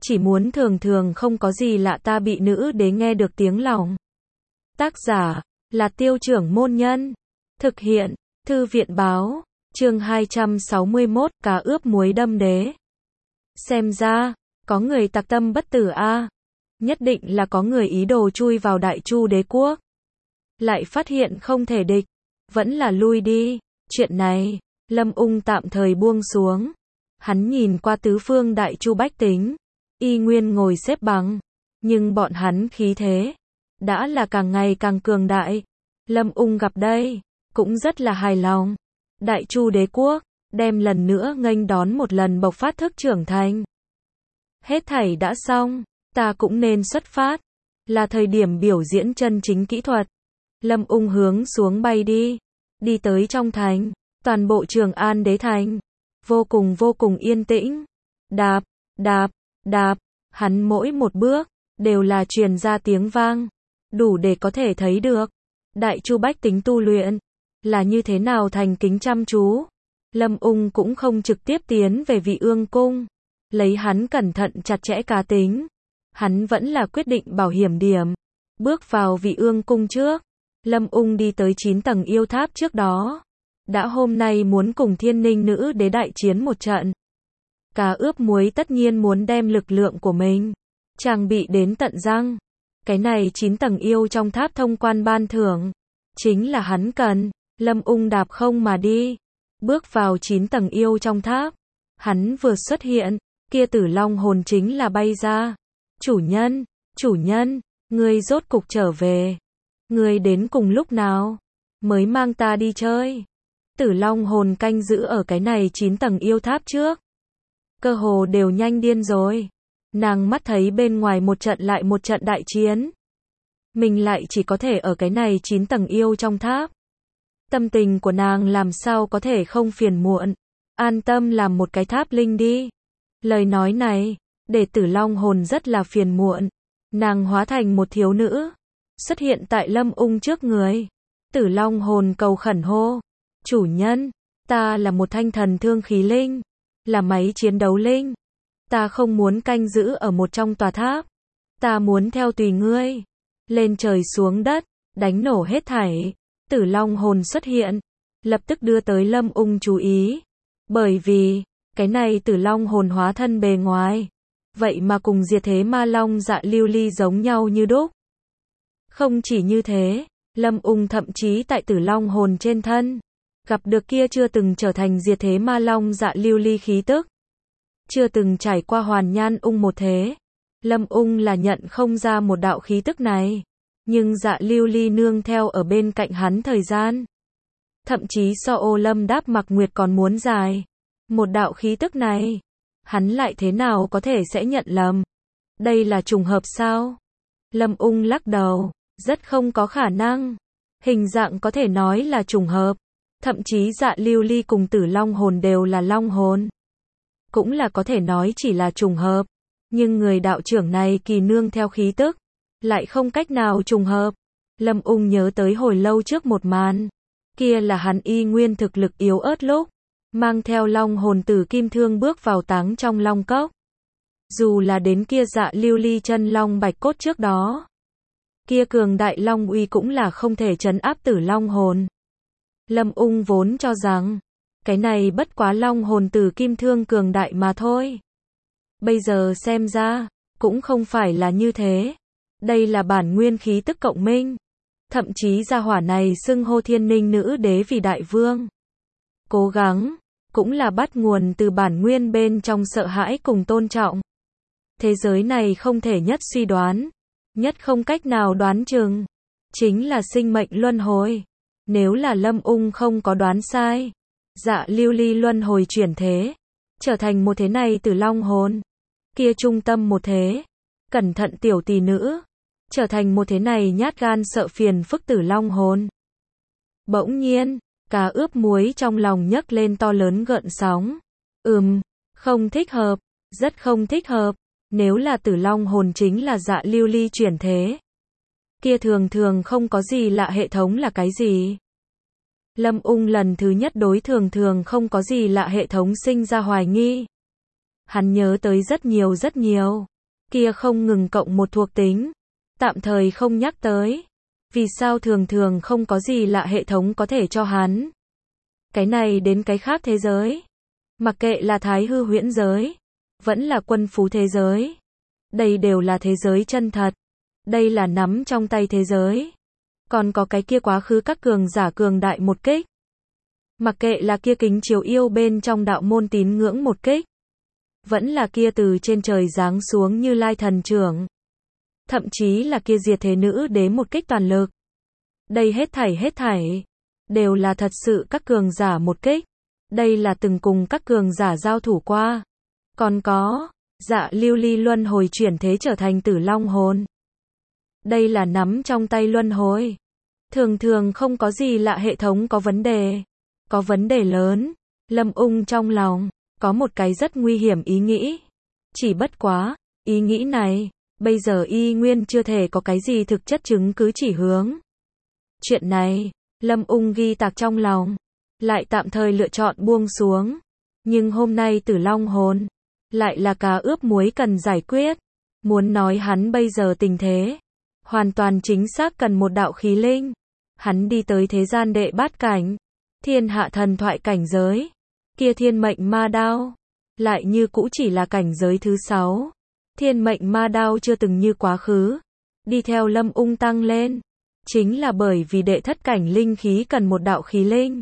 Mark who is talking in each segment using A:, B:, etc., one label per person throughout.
A: chỉ muốn thường thường không có gì lạ ta bị nữ đế nghe được tiếng lòng. Tác giả là Tiêu Trưởng Môn Nhân. Thực hiện Thư viện báo. Chương 261, cá ướp muối đâm đế. Xem ra có người tặc tâm bất tử a. Nhất định là có người ý đồ chui vào Đại Chu đế quốc. Lại phát hiện không thể địch, vẫn là lui đi. Chuyện này, Lâm Ung tạm thời buông xuống. Hắn nhìn qua tứ phương Đại Chu bách tính, y nguyên ngồi xếp bằng, nhưng bọn hắn khí thế đã là càng ngày càng cường đại. Lâm Ung gặp đây, cũng rất là hài lòng. Đại Chu đế quốc đem lần nữa nghênh đón một lần bộc phát thức trưởng thành. Hết thảy đã xong, ta cũng nên xuất phát, là thời điểm biểu diễn chân chính kỹ thuật. Lâm Ung hướng xuống bay đi, đi tới trong thành, toàn bộ Trường An đế thành, vô cùng yên tĩnh. Đạp, đạp, đạp, hắn mỗi một bước, đều là truyền ra tiếng vang, đủ để có thể thấy được. Đại Chu bách tính tu luyện, là như thế nào thành kính chăm chú. Lâm Ung cũng không trực tiếp tiến về Vị Ương Cung, lấy hắn cẩn thận chặt chẽ cá tính. Hắn vẫn là quyết định bảo hiểm điểm. Bước vào Vị Ương Cung trước, Lâm Ung đi tới 9 tầng yêu tháp trước đó. Đã hôm nay muốn cùng Thiên Ninh nữ đế đại chiến một trận. Cá ướp muối tất nhiên muốn đem lực lượng của mình trang bị đến tận răng. Cái này 9 tầng yêu trong tháp thông quan ban thưởng, chính là hắn cần. Lâm Ung đạp không mà đi, bước vào 9 tầng yêu trong tháp. Hắn vừa xuất hiện, kia Tử Long hồn chính là bay ra. Chủ nhân, ngươi rốt cục trở về. Ngươi đến cùng lúc nào mới mang ta đi chơi? Tử Long hồn canh giữ ở cái này 9 tầng yêu tháp trước, cơ hồ đều nhanh điên rồi. Nàng mắt thấy bên ngoài một trận lại một trận đại chiến, mình lại chỉ có thể ở cái này 9 tầng yêu trong tháp. Tâm tình của nàng làm sao có thể không phiền muộn. An tâm làm một cái tháp linh đi. Lời nói này để Tử Long hồn rất là phiền muộn. Nàng hóa thành một thiếu nữ, xuất hiện tại Lâm Ung trước người. Tử Long hồn cầu khẩn hô: chủ nhân, ta là một thanh thần thương khí linh, là máy chiến đấu linh. Ta không muốn canh giữ ở một trong tòa tháp. Ta muốn theo tùy ngươi, lên trời xuống đất, đánh nổ hết thảy. Tử Long hồn xuất hiện, lập tức đưa tới Lâm Ung chú ý. Bởi vì, cái này Tử Long hồn hóa thân bề ngoài, vậy mà cùng diệt thế ma long Dạ Lưu Ly giống nhau như đúc. Không chỉ như thế, Lâm Ung thậm chí tại Tử Long hồn trên thân gặp được kia chưa từng trở thành diệt thế ma long Dạ Lưu Ly khí tức. Chưa từng trải qua hoàn nhan ung một thế, Lâm Ung là nhận không ra một đạo khí tức này. Nhưng Dạ Lưu Ly nương theo ở bên cạnh hắn thời gian, thậm chí so Ô Lâm Đáp Mặc Nguyệt còn muốn dài. Một đạo khí tức này, hắn lại thế nào có thể sẽ nhận lầm? Đây là trùng hợp sao? Lâm Ung lắc đầu, rất không có khả năng. Hình dạng có thể nói là trùng hợp. Thậm chí Dạ Lưu Ly cùng Tử Long hồn đều là long hồn, cũng là có thể nói chỉ là trùng hợp. Nhưng người đạo trưởng này kỳ nương theo khí tức, lại không cách nào trùng hợp. Lâm Ung nhớ tới hồi lâu trước một màn, kia là hắn y nguyên thực lực yếu ớt lúc, mang theo long hồn tử kim thương bước vào táng trong long cốc. Dù là đến kia Dạ Lưu Ly chân long bạch cốt trước đó, kia cường đại long uy cũng là không thể trấn áp Tử Long hồn. Lâm Ung vốn cho rằng, cái này bất quá long hồn tử kim thương cường đại mà thôi. Bây giờ xem ra, cũng không phải là như thế. Đây là bản nguyên khí tức cộng minh. Thậm chí gia hỏa này xưng hô Thiên Ninh nữ đế vì đại vương. Cố gắng, cũng là bắt nguồn từ bản nguyên bên trong sợ hãi cùng tôn trọng. Thế giới này không thể nhất suy đoán, nhất không cách nào đoán chừng, chính là sinh mệnh luân hồi. Nếu là Lâm Ung không có đoán sai, Dạ Lưu Ly luân hồi chuyển thế, trở thành một thế này Tử Long hồn, kia trung tâm một thế, cẩn thận tiểu tỷ nữ, trở thành một thế này nhát gan sợ phiền phức Tử Long hồn. Bỗng nhiên, cá ướp muối trong lòng nhấc lên to lớn gợn sóng. Không thích hợp, rất không thích hợp. Nếu là Tử Long hồn chính là Dạ Lưu Ly chuyển thế, kia thường thường không có gì lạ hệ thống là cái gì? Lâm Ung lần thứ nhất đối thường thường không có gì lạ hệ thống sinh ra hoài nghi. Hắn nhớ tới rất nhiều. Kia không ngừng cộng một thuộc tính. Tạm thời không nhắc tới. Vì sao thường thường không có gì lạ hệ thống có thể cho hắn. Cái này đến cái khác thế giới. Mặc kệ là thái hư huyễn giới. Vẫn là quân phú thế giới. Đây đều là thế giới chân thật. Đây là nắm trong tay thế giới. Còn có cái kia quá khứ các cường giả cường đại một kích. Mặc kệ là kia kính chiếu yêu bên trong đạo môn tín ngưỡng một kích. Vẫn là kia từ trên trời giáng xuống Như Lai thần trưởng. Thậm chí là kia diệt thế nữ đế một kích toàn lực. Đây hết thảy. Đều là thật sự các cường giả một kích. Đây là từng cùng các cường giả giao thủ qua. Còn có, Dạ Lưu Ly luân hồi chuyển thế trở thành Tử Long hồn. Đây là nắm trong tay luân hồi. Thường thường không có gì lạ hệ thống có vấn đề. Có vấn đề lớn. Lâm Ung trong lòng, có một cái rất nguy hiểm ý nghĩ. Chỉ bất quá, ý nghĩ này, bây giờ y nguyên chưa thể có cái gì thực chất chứng cứ chỉ hướng. Chuyện này, Lâm Ung ghi tạc trong lòng. Lại tạm thời lựa chọn buông xuống. Nhưng hôm nay Tử Long hồn, lại là cá ướp muối cần giải quyết. Muốn nói hắn bây giờ tình thế, hoàn toàn chính xác cần một đạo khí linh. Hắn đi tới thế gian đệ bát cảnh, thiên hạ thần thoại cảnh giới. Kia thiên mệnh ma đao, lại như cũ chỉ là cảnh giới thứ 6. Thiên mệnh ma đao chưa từng như quá khứ. Đi theo Lâm Ung tăng lên. Chính là bởi vì đệ thất cảnh linh khí cần một đạo khí linh.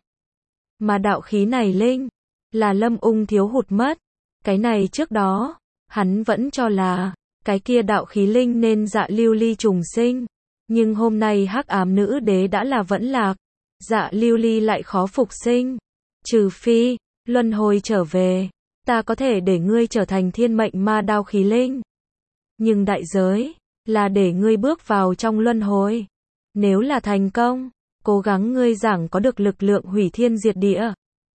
A: Mà đạo khí này linh, là Lâm Ung thiếu hụt mất. Cái này trước đó, hắn vẫn cho là, cái kia đạo khí linh nên Dạ Lưu Ly trùng sinh. Nhưng hôm nay hắc ám nữ đế đã là vẫn lạc. Dạ Lưu Ly lại khó phục sinh. Trừ phi, luân hồi trở về, ta có thể để ngươi trở thành thiên mệnh ma đao khí linh. Nhưng đại giới, là để ngươi bước vào trong luân hồi. Nếu là thành công, cố gắng ngươi giảng có được lực lượng hủy thiên diệt địa.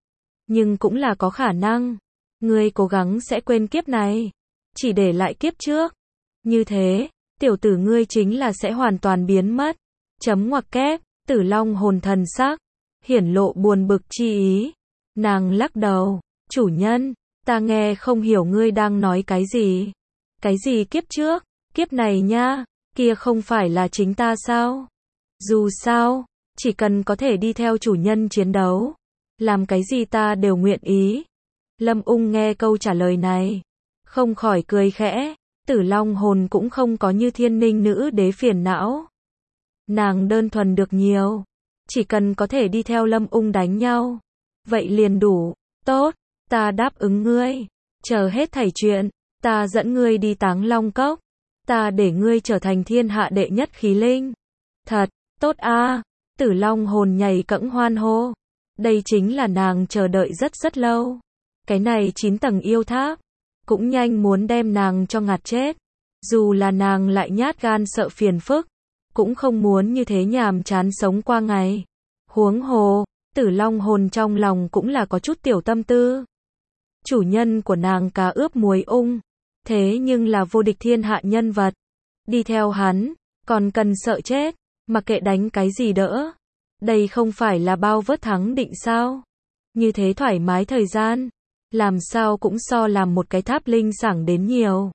A: Nhưng cũng là có khả năng, ngươi cố gắng sẽ quên kiếp này, chỉ để lại kiếp trước. Như thế, tiểu tử ngươi chính là sẽ hoàn toàn biến mất. Chấm ngoặc kép, Tử Long hồn thần sắc, hiển lộ buồn bực chi ý. Nàng lắc đầu, chủ nhân, ta nghe không hiểu ngươi đang nói cái gì. Cái gì kiếp trước, kiếp này nha, kia không phải là chính ta sao? Dù sao, chỉ cần có thể đi theo chủ nhân chiến đấu, làm cái gì ta đều nguyện ý. Lâm Ung nghe câu trả lời này, không khỏi cười khẽ. Tử Long hồn cũng không có như Thiên Ninh nữ đế phiền não. Nàng đơn thuần được nhiều, chỉ cần có thể đi theo Lâm Ung đánh nhau, vậy liền đủ. Tốt, ta đáp ứng ngươi. Chờ hết thảy chuyện, ta dẫn ngươi đi Táng Long Cốc. Ta để ngươi trở thành thiên hạ đệ nhất khí linh. Thật, tốt a. Tử Long hồn nhảy cẫng hoan hô. Đây chính là nàng chờ đợi rất lâu. Cái này 9 tầng yêu tháp, cũng nhanh muốn đem nàng cho ngạt chết. Dù là nàng lại nhát gan sợ phiền phức, cũng không muốn như thế nhàm chán sống qua ngày. Huống hồ, Tử Long hồn trong lòng cũng là có chút tiểu tâm tư. Chủ nhân của nàng cá ướp muối ung, thế nhưng là vô địch thiên hạ nhân vật. Đi theo hắn, còn cần sợ chết, mặc kệ đánh cái gì đỡ. Đây không phải là bao vớt thắng định sao? Như thế thoải mái thời gian, làm sao cũng so làm một cái tháp linh sảng đến nhiều.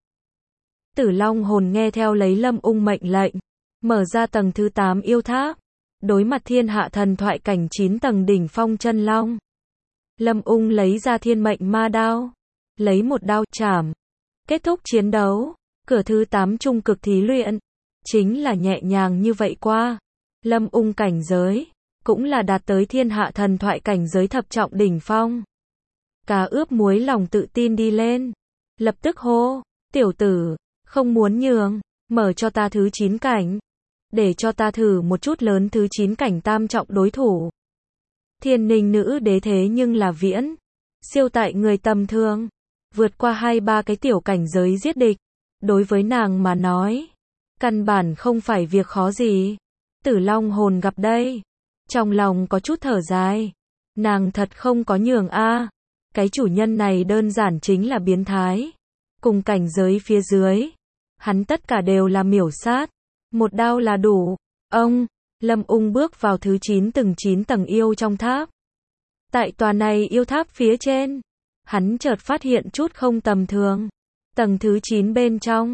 A: Tử Long hồn nghe theo lấy Lâm Ung mệnh lệnh, mở ra tầng thứ 8 yêu tháp, đối mặt thiên hạ thần thoại cảnh 9 tầng đỉnh phong chân long. Lâm Ung lấy ra thiên mệnh ma đao, lấy một đao chảm, kết thúc chiến đấu. Cửa thứ 8 trung cực thí luyện, chính là nhẹ nhàng như vậy qua. Lâm Ung cảnh giới, cũng là đạt tới thiên hạ thần thoại cảnh giới thập trọng đỉnh phong. Cá ướp muối lòng tự tin đi lên, lập tức hô, tiểu tử, không muốn nhường, mở cho ta thứ 9 cảnh, để cho ta thử một chút lớn thứ 9 cảnh tam trọng đối thủ. Thiên Ninh nữ đế thế nhưng là viễn, siêu tại người tầm thường, vượt qua 2-3 cái tiểu cảnh giới giết địch, đối với nàng mà nói, căn bản không phải việc khó gì. Tử Long hồn gặp đây, trong lòng có chút thở dài, nàng thật không có nhường a. Cái chủ nhân này đơn giản chính là biến thái. Cùng cảnh giới phía dưới, hắn tất cả đều là miểu sát. Một đao là đủ. Ông, Lâm Ung bước vào thứ 9 tầng yêu trong tháp. Tại tòa này yêu tháp phía trên, hắn chợt phát hiện chút không tầm thường. Tầng thứ 9 bên trong,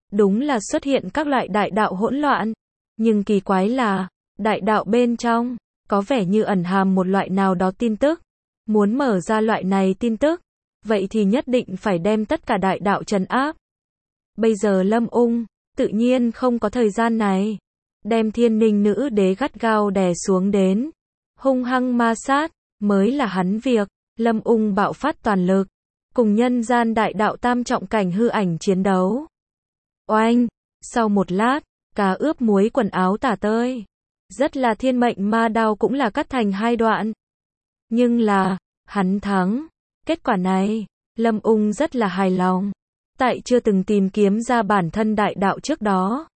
A: đúng là xuất hiện các loại đại đạo hỗn loạn. Nhưng kỳ quái là, đại đạo bên trong, có vẻ như ẩn hàm một loại nào đó tin tức. Muốn mở ra loại này tin tức, vậy thì nhất định phải đem tất cả đại đạo trấn áp. Bây giờ Lâm Ung, tự nhiên không có thời gian này. Đem Thiên Ninh Nữ Đế gắt gao đè xuống đến. Hung hăng ma sát, mới là hắn việc. Lâm Ung bạo phát toàn lực. Cùng nhân gian đại đạo tam trọng cảnh hư ảnh chiến đấu. Oanh! Sau một lát, cá ướp muối quần áo tả tơi. Rất là thiên mệnh ma đao cũng là cắt thành hai đoạn. Nhưng là, hắn thắng. Kết quả này, Lâm Ung rất là hài lòng. Tại chưa từng tìm kiếm ra bản thân đại đạo trước đó.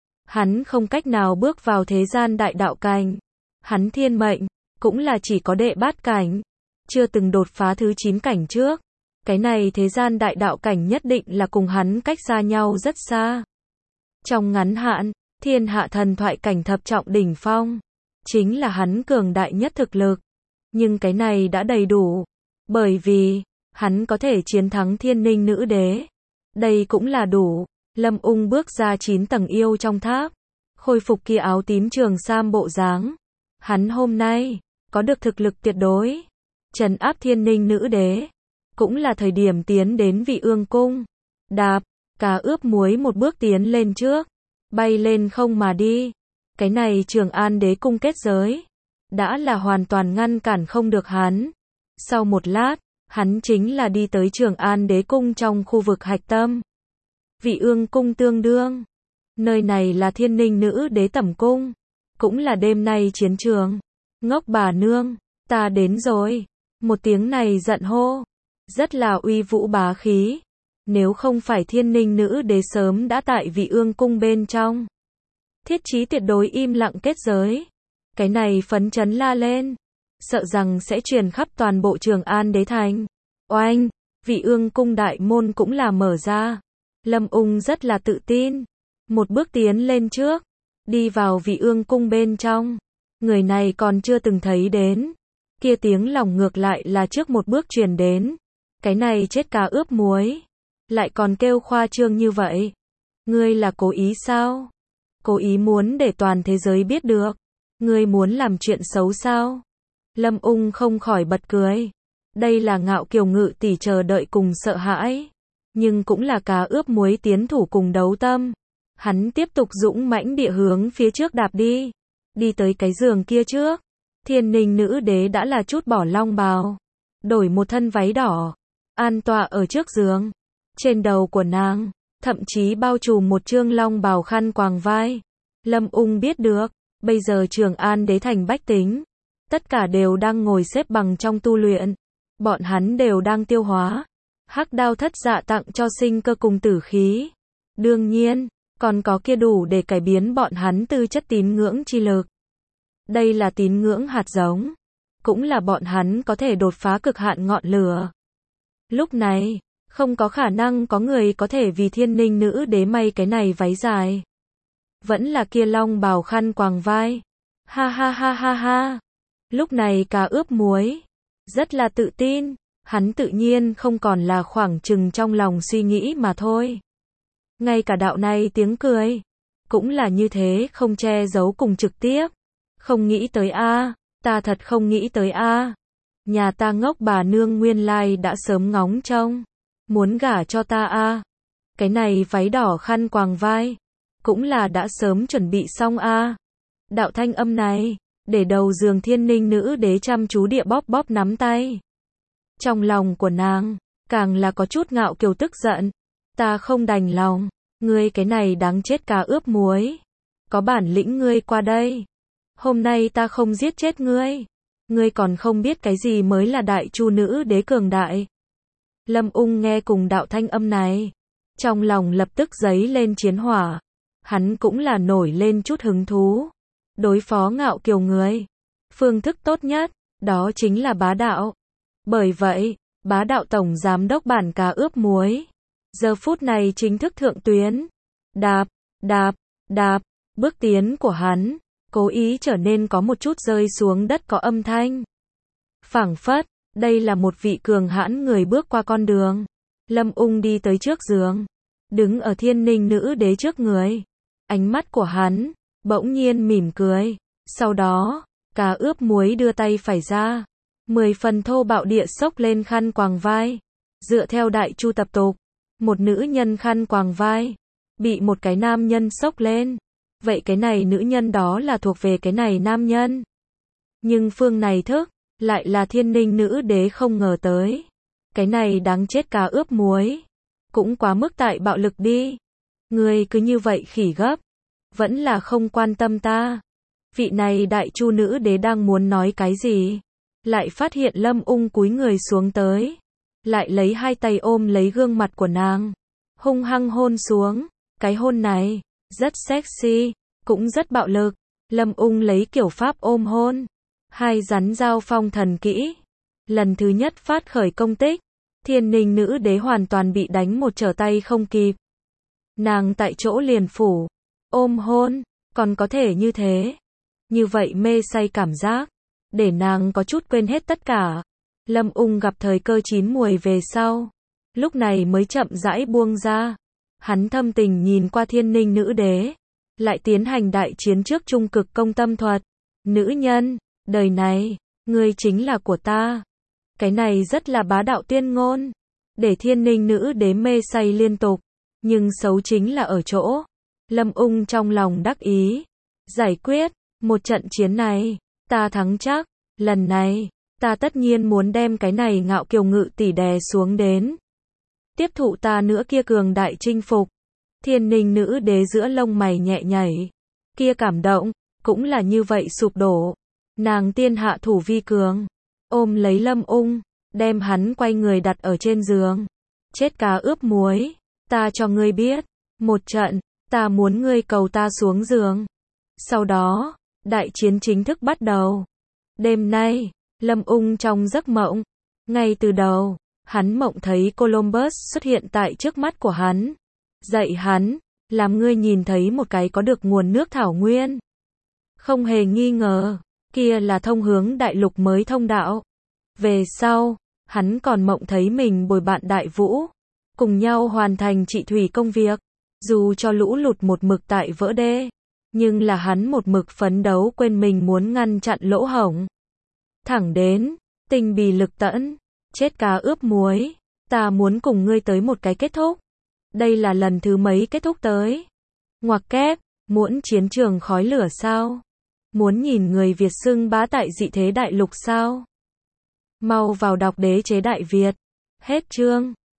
A: Hắn không cách nào bước vào thế gian đại đạo cảnh. Hắn thiên mệnh, cũng là chỉ có đệ bát cảnh. Chưa từng đột phá thứ 9 cảnh trước. Cái này thế gian đại đạo cảnh nhất định là cùng hắn cách xa nhau rất xa. Trong ngắn hạn, thiên hạ thần thoại cảnh thập trọng đỉnh phong. Chính là hắn cường đại nhất thực lực. Nhưng cái này đã đầy đủ. Bởi vì, hắn có thể chiến thắng Thiên Ninh Nữ Đế. Đây cũng là đủ. Lâm Ung bước ra 9 tầng yêu trong tháp. Khôi phục kia áo tím trường sam bộ dáng. Hắn hôm nay, có được thực lực tuyệt đối. Trấn áp Thiên Ninh Nữ Đế. Cũng là thời điểm tiến đến Vị Ương Cung. Đạp, cá ướp muối một bước tiến lên trước. Bay lên không mà đi. Cái này Trường An Đế Cung kết giới. Đã là hoàn toàn ngăn cản không được hắn. Sau một lát, hắn chính là đi tới Trường An Đế Cung trong khu vực hạch tâm. Vị Ương Cung tương đương. Nơi này là Thiên Ninh Nữ Đế tẩm cung. Cũng là đêm nay chiến trường. Ngốc bà nương, ta đến rồi. Một tiếng này giận hô. Rất là uy vũ bá khí. Nếu không phải Thiên Ninh Nữ Đế sớm đã tại Vị Ương Cung bên trong. Thiết chí tuyệt đối im lặng kết giới. Cái này phấn chấn la lên. Sợ rằng sẽ truyền khắp toàn bộ Trường An Đế Thành. Oanh, Vị Ương Cung đại môn cũng là mở ra. Lâm Ung rất là tự tin. Một bước tiến lên trước. Đi vào Vị Ương Cung bên trong. Người này còn chưa từng thấy đến. Kia tiếng lòng ngược lại là trước một bước truyền đến. Cái này chết cá ướp muối. Lại còn kêu khoa trương như vậy. Ngươi là cố ý sao? Cố ý muốn để toàn thế giới biết được. Ngươi muốn làm chuyện xấu sao? Lâm Ung không khỏi bật cười. Đây là Ngạo Kiều Ngự tỷ chờ đợi cùng sợ hãi. Nhưng cũng là cá ướp muối tiến thủ cùng đấu tâm. Hắn tiếp tục dũng mãnh địa hướng phía trước đạp đi. Đi tới cái giường kia trước. Thiên Ninh Nữ Đế đã là chút bỏ long bào. Đổi một thân váy đỏ. An tọa ở trước giường. Trên đầu của nàng, thậm chí bao trùm một trương long bào khăn quàng vai. Lâm Ung biết được, bây giờ Trường An Đế Thành bách tính. Tất cả đều đang ngồi xếp bằng trong tu luyện. Bọn hắn đều đang tiêu hóa. Hắc đao thất dạ tặng cho sinh cơ cùng tử khí. Đương nhiên, còn có kia đủ để cải biến bọn hắn tư chất tín ngưỡng chi lực. Đây là tín ngưỡng hạt giống. Cũng là bọn hắn có thể đột phá cực hạn ngọn lửa. Lúc này, không có khả năng có người có thể vì Thiên Ninh Nữ Đế may cái này váy dài. Vẫn là kia long bào khăn quàng vai. Ha ha ha ha ha. Lúc này cá ướp muối. Rất là tự tin. Hắn tự nhiên không còn là khoảng chừng trong lòng suy nghĩ mà thôi. Ngay cả đạo này tiếng cười. Cũng là như thế không che giấu cùng trực tiếp. Không nghĩ tới a, ta thật không nghĩ tới a. Nhà ta ngốc bà nương nguyên lai đã sớm ngóng trông. Muốn gả cho ta a. Cái này váy đỏ khăn quàng vai. Cũng là đã sớm chuẩn bị xong a. Đạo thanh âm này, để đầu giường Thiên Ninh Nữ Đế chăm chú địa bóp bóp nắm tay. Trong lòng của nàng, càng là có chút Ngạo Kiều tức giận. Ta không đành lòng, ngươi cái này đáng chết cá ướp muối. Có bản lĩnh ngươi qua đây. Hôm nay ta không giết chết ngươi. Ngươi còn không biết cái gì mới là Đại Chu Nữ Đế cường đại. Lâm Ung nghe cùng đạo thanh âm này. Trong lòng lập tức dấy lên chiến hỏa. Hắn cũng là nổi lên chút hứng thú. Đối phó Ngạo Kiều người. Phương thức tốt nhất, đó chính là bá đạo. Bởi vậy, bá đạo tổng giám đốc bản cá ướp muối. Giờ phút này chính thức thượng tuyến. Đạp, đạp, đạp, bước tiến của hắn. Cố ý trở nên có một chút rơi xuống đất có âm thanh. Phảng phất, đây là một vị cường hãn người bước qua con đường. Lâm Ung đi tới trước giường. đứng ở Thiên Ninh nữ đế trước người. Ánh mắt của hắn bỗng nhiên mỉm cười, sau đó, cá ướp muối đưa tay phải ra, 10 phần thô bạo địa xốc lên khăn quàng vai. Dựa theo Đại Chu tập tục, một nữ nhân khăn quàng vai bị một cái nam nhân xốc lên, vậy cái này nữ nhân đó là thuộc về cái này nam nhân. Nhưng phương này thức lại là Thiên Ninh nữ đế không ngờ tới. Cái này đáng chết cá ướp muối, cũng quá mức tại bạo lực đi. Ngươi cứ như vậy khỉ gấp, vẫn là không quan tâm ta. Vị này Đại Chu nữ đế đang muốn nói cái gì, lại phát hiện Lâm Ung cúi người xuống tới, lại lấy hai tay ôm lấy gương mặt của nàng, hung hăng hôn xuống. Cái hôn này rất sexy, cũng rất bạo lực. Lâm Ung lấy kiểu pháp ôm hôn, hai rắn giao phong thần kỹ, lần thứ nhất phát khởi công tích. Thiên Ninh nữ đế hoàn toàn bị đánh một trở tay không kịp. Nàng tại chỗ liền phủ, ôm hôn, còn có thể như thế. Như vậy mê say cảm giác, để nàng có chút quên hết tất cả. Lâm Ung gặp thời cơ chín muồi về sau, lúc này mới chậm rãi buông ra. Hắn thâm tình nhìn qua Thiên Ninh nữ đế, lại tiến hành đại chiến trước trung cực công tâm thuật. Nữ nhân, đời này, ngươi chính là của ta. Cái này rất là bá đạo tuyên ngôn, để Thiên Ninh nữ đế mê say liên tục. Nhưng xấu chính là ở chỗ, Lâm Ung trong lòng đắc ý, giải quyết một trận chiến này, ta thắng chắc. Lần này, ta tất nhiên muốn đem cái này ngạo kiều ngự tỷ đè xuống đến. Tiếp thụ ta nữa kia cường đại chinh phục. Thiên Ninh nữ đế giữa lông mày nhẹ nhảy, kia cảm động, cũng là như vậy sụp đổ. Nàng tiên hạ thủ vi cường, ôm lấy Lâm Ung, đem hắn quay người đặt ở trên giường. Chết cá ướp muối, ta cho ngươi biết, một trận, ta muốn ngươi cầu ta xuống giường. Sau đó, đại chiến chính thức bắt đầu. Đêm nay, Lâm Ung trong giấc mộng, ngay từ đầu, hắn mộng thấy Columbus xuất hiện tại trước mắt của hắn, dạy hắn, làm ngươi nhìn thấy một cái có được nguồn nước thảo nguyên. Không hề nghi ngờ, kia là thông hướng đại lục mới thông đạo. Về sau, hắn còn mộng thấy mình bồi bạn Đại Vũ, cùng nhau hoàn thành trị thủy công việc. Dù cho lũ lụt một mực tại vỡ đê, nhưng là hắn một mực phấn đấu quên mình muốn ngăn chặn lỗ hổng. Thẳng đến, Tinh Bì Lực Tẫn, chết cá ướp muối, ta muốn cùng ngươi tới một cái kết thúc. Đây là lần thứ mấy kết thúc tới? Ngoặc kép, muốn chiến trường khói lửa sao? Muốn nhìn người Việt xưng bá tại dị thế đại lục sao? Mau vào đọc Đế chế Đại Việt. Hết chương.